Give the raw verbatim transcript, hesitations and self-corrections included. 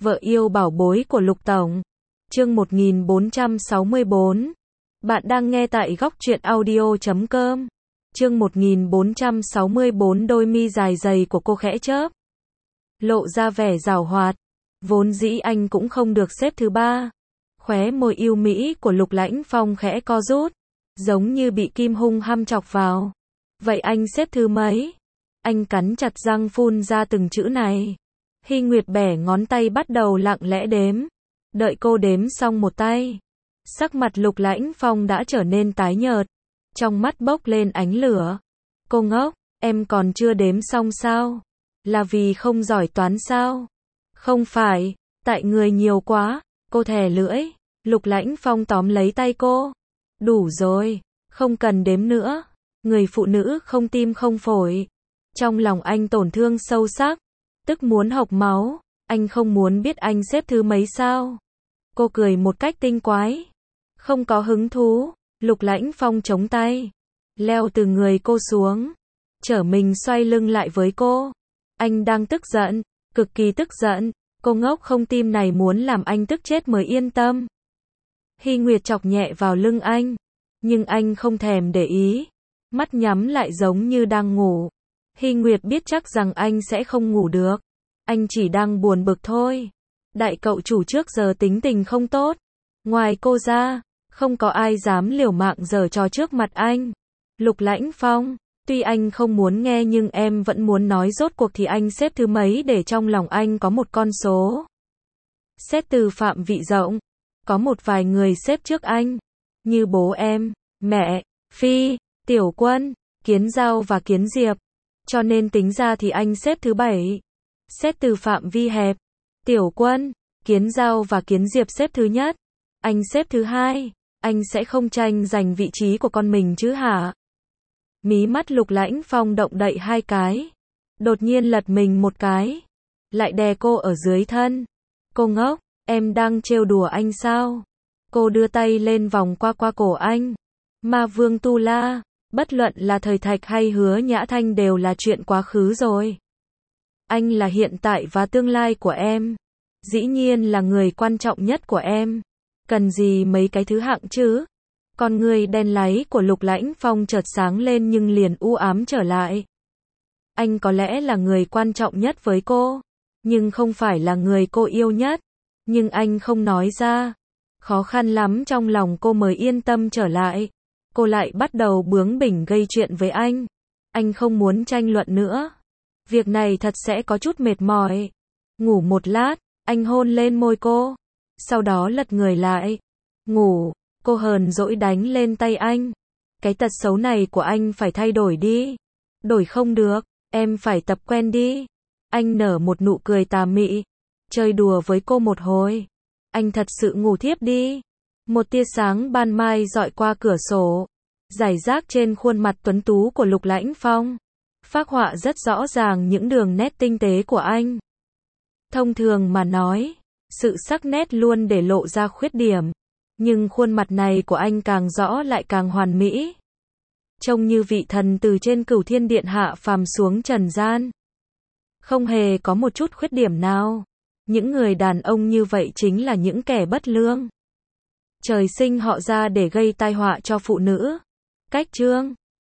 Vợ yêu bảo bối của Lục Tổng. Chương một nghìn bốn trăm sáu mươi bốn. Bạn đang nghe tại góc truyện audio chấm com. Chương một nghìn bốn trăm sáu mươi bốn. Đôi mi dài dày của cô khẽ chớp, lộ ra vẻ giảo hoạt. Vốn dĩ anh cũng không được xếp thứ ba. Khóe môi yêu mỹ của Lục Lãnh Phong khẽ co rút, giống như bị kim hung hăm chọc vào. Vậy anh xếp thứ mấy? Anh cắn chặt răng phun ra từng chữ này. Hy Nguyệt bẻ ngón tay bắt đầu lặng lẽ đếm. Đợi cô đếm xong một tay, sắc mặt Lục Lãnh Phong đã trở nên tái nhợt, trong mắt bốc lên ánh lửa. Cô ngốc, em còn chưa đếm xong sao? Là vì không giỏi toán sao? Không phải, tại người nhiều quá. Cô thè lưỡi. Lục Lãnh Phong tóm lấy tay cô. Đủ rồi, không cần đếm nữa. Người phụ nữ không tim không phổi. Trong lòng anh tổn thương sâu sắc, tức muốn hộc máu. Anh không muốn biết anh xếp thứ mấy sao? Cô cười một cách tinh quái. Không có hứng thú. Lục Lãnh Phong chống tay, leo từ người cô xuống, trở mình xoay lưng lại với cô. Anh đang tức giận, cực kỳ tức giận. Cô ngốc không tim này muốn làm anh tức chết mới yên tâm. Hy Nguyệt chọc nhẹ vào lưng anh, nhưng anh không thèm để ý, mắt nhắm lại giống như đang ngủ. Hy Nguyệt biết chắc rằng anh sẽ không ngủ được. Anh chỉ đang buồn bực thôi. Đại cậu chủ trước giờ tính tình không tốt. Ngoài cô ra, không có ai dám liều mạng giở trò trước mặt anh. Lục Lãnh Phong, tuy anh không muốn nghe nhưng em vẫn muốn nói rốt cuộc thì anh xếp thứ mấy để trong lòng anh có một con số. Xét từ phạm vị rộng, có một vài người xếp trước anh, như bố em, mẹ, Phi, Tiểu Quân, Kiến Giao và Kiến Diệp. Cho nên tính ra thì anh xếp thứ bảy. Xét từ phạm vi hẹp, Tiểu Quân, Kiến Giao và Kiến Diệp xếp thứ nhất. Anh xếp thứ hai. Anh sẽ không tranh giành vị trí của con mình chứ hả? Mí mắt Lục Lãnh Phong động đậy hai cái, đột nhiên lật mình một cái, lại đè cô ở dưới thân. Cô ngốc, em đang trêu đùa anh sao? Cô đưa tay lên vòng qua qua cổ anh. Ma Vương Tu La, bất luận là Thời Thạch hay Hứa Nhã Thanh đều là chuyện quá khứ rồi. Anh là hiện tại và tương lai của em, dĩ nhiên là người quan trọng nhất của em. Cần gì mấy cái thứ hạng chứ? Con người đen láy của Lục Lãnh Phong chợt sáng lên nhưng liền u ám trở lại. Anh có lẽ là người quan trọng nhất với cô, nhưng không phải là người cô yêu nhất. Nhưng anh không nói ra. Khó khăn lắm trong lòng cô mới yên tâm trở lại. Cô lại bắt đầu bướng bỉnh gây chuyện với anh. Anh không muốn tranh luận nữa. Việc này thật sẽ có chút mệt mỏi. Ngủ một lát, anh hôn lên môi cô. Sau đó lật người lại. Ngủ. Cô hờn dỗi đánh lên tay anh. Cái tật xấu này của anh phải thay đổi đi. Đổi không được, em phải tập quen đi. Anh nở một nụ cười tà mị, chơi đùa với cô một hồi. Anh thật sự ngủ thiếp đi. Một tia sáng ban mai dọi qua cửa sổ, rải rác trên khuôn mặt tuấn tú của Lục Lãnh Phong, phác họa rất rõ ràng những đường nét tinh tế của anh. Thông thường mà nói, sự sắc nét luôn để lộ ra khuyết điểm, nhưng khuôn mặt này của anh càng rõ lại càng hoàn mỹ. Trông như vị thần từ trên Cửu Thiên Điện hạ phàm xuống trần gian. Không hề có một chút khuyết điểm nào. Những người đàn ông như vậy chính là những kẻ bất lương. Trời sinh họ ra để gây tai họa cho phụ nữ. Cách chương